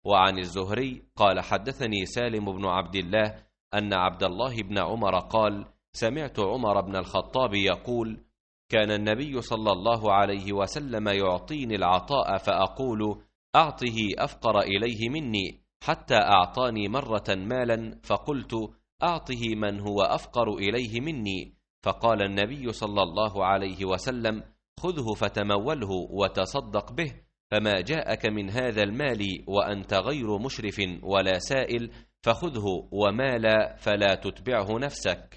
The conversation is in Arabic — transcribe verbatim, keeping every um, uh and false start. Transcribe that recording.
وعن الزهري قال حدثني سالم بن عبد الله أن عبد الله بن عمر قال سمعت عمر بن الخطاب يقول كان النبي صلى الله عليه وسلم يعطيني العطاء فأقول أعطه أفقر إليه مني، حتى أعطاني مرة مالا فقلت أعطه من هو أفقر إليه مني، فقال النبي صلى الله عليه وسلم خذه فتموله وتصدق به، فما جاءك من هذا المال وأنت غير مشرف ولا سائل فخذه، وما لا فلا تتبعه نفسك.